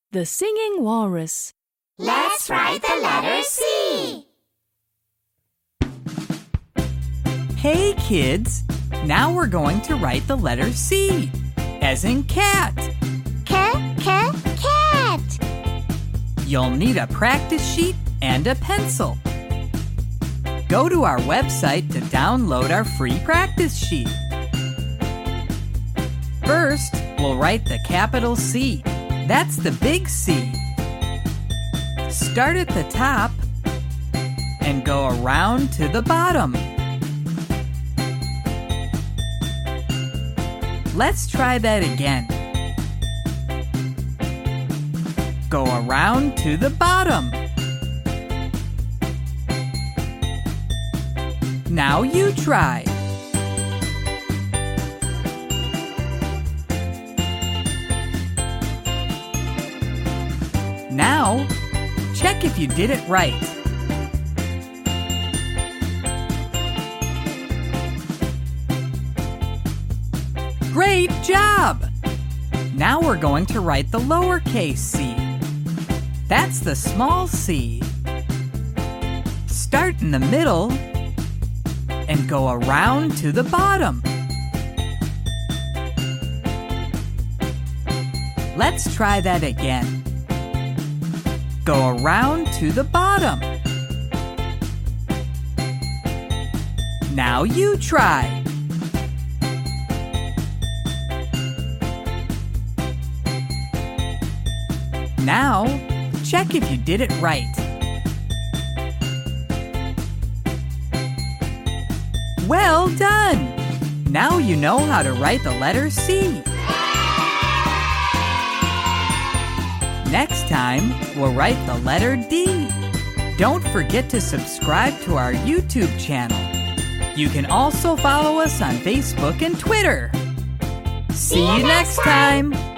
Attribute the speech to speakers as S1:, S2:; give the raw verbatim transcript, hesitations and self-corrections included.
S1: The Singing Walrus.
S2: Let's write the letter C.
S3: Hey kids, now we're going to write the letter C, as in cat.
S2: C, c, cat.
S3: You'll need a practice sheet and a pencil. Go to our website to download our free practice sheet. First, we'll write the capital C. That's the big C. Start at the top and go around to the bottom. Let's try that again. Go around to the bottom. Now you try. Now, check if you did it right. Great job! Now we're going to write the lowercase c. That's the small c. Start in the middle and go around to the bottom. Let's try that again. Go around to the bottom. Now you try. Now, check if you did it right. Well done! Now you know how to write the letter C. Next time, we'll write the letter D. Don't forget to subscribe to our YouTube channel. You can also follow us on Facebook and Twitter. See you next time!